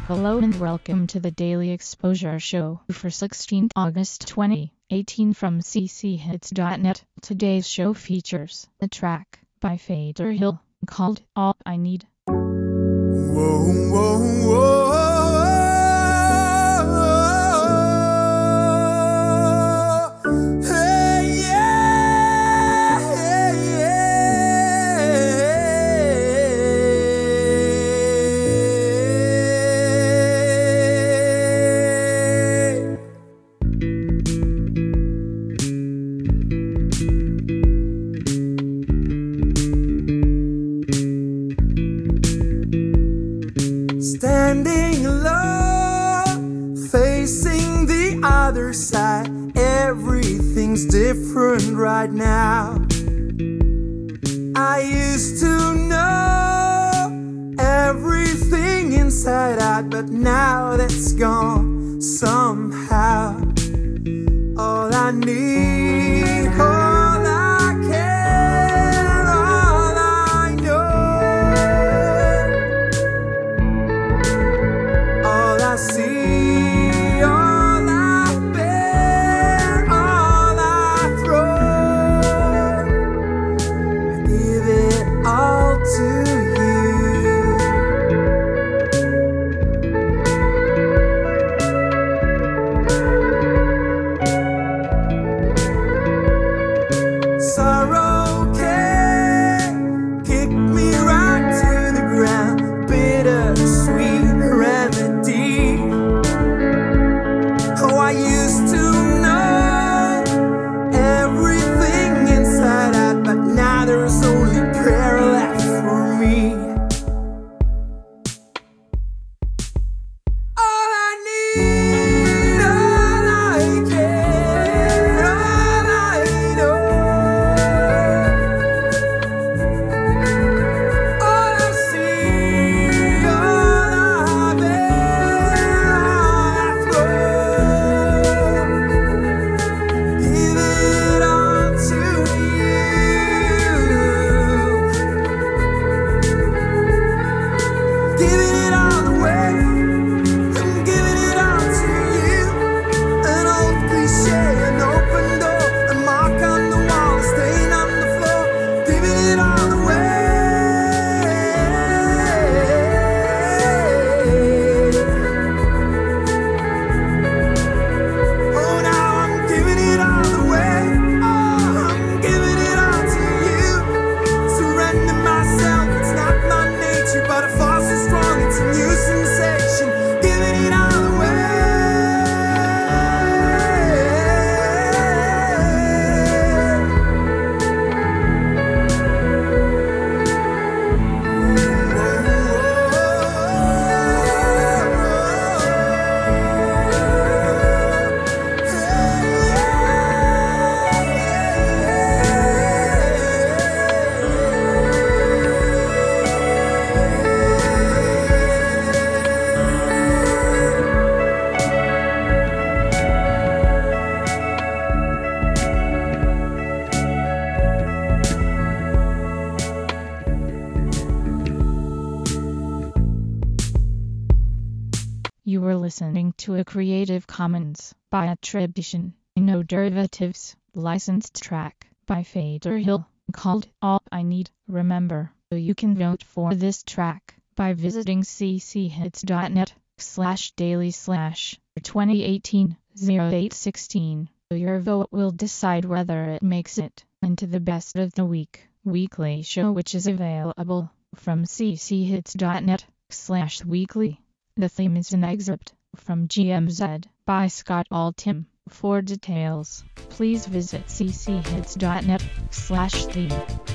Hello and welcome to the Daily Exposure Show for 16th August 2018 from cchits.net. Today's show features a track by Fader Hill called All I Need. Whoa, whoa, whoa. Hey, yeah, standing alone, facing the other side. Everything's different right now. I used to know everything inside out, but now that's gone somehow. All I need, all I can, all I know, all I see, all I bear, all I throw, I give it all to you. Sorrow can kick me right to the ground, bittersweet remedy. Oh, I used to know everything inside out, but now there's only prayer left for me. All I need, all I can, all I know, all I see, all I bear, all I throw, give it all to you, giving it all away. I'm giving it all to you. An old cliche, an open door, a mark on the wall, a stain on the floor. Giving it all away. Oh, now I'm giving it all away. Oh, I'm giving it all to you. Surrender myself, it's not my nature, but a force is strong, it's a new sensation. Giving it all away. You were listening to a Creative Commons by attribution, no derivatives, licensed track by Fader Hill called All I Need. Remember, you can vote for this track by visiting cchits.net/daily/2018-0816. Your vote will decide whether it makes it into the Best of the Week weekly show, which is available from cchits.net/weekly. The theme is an excerpt from GMZ by Scott Altham. For details, please visit cchits.net/theme.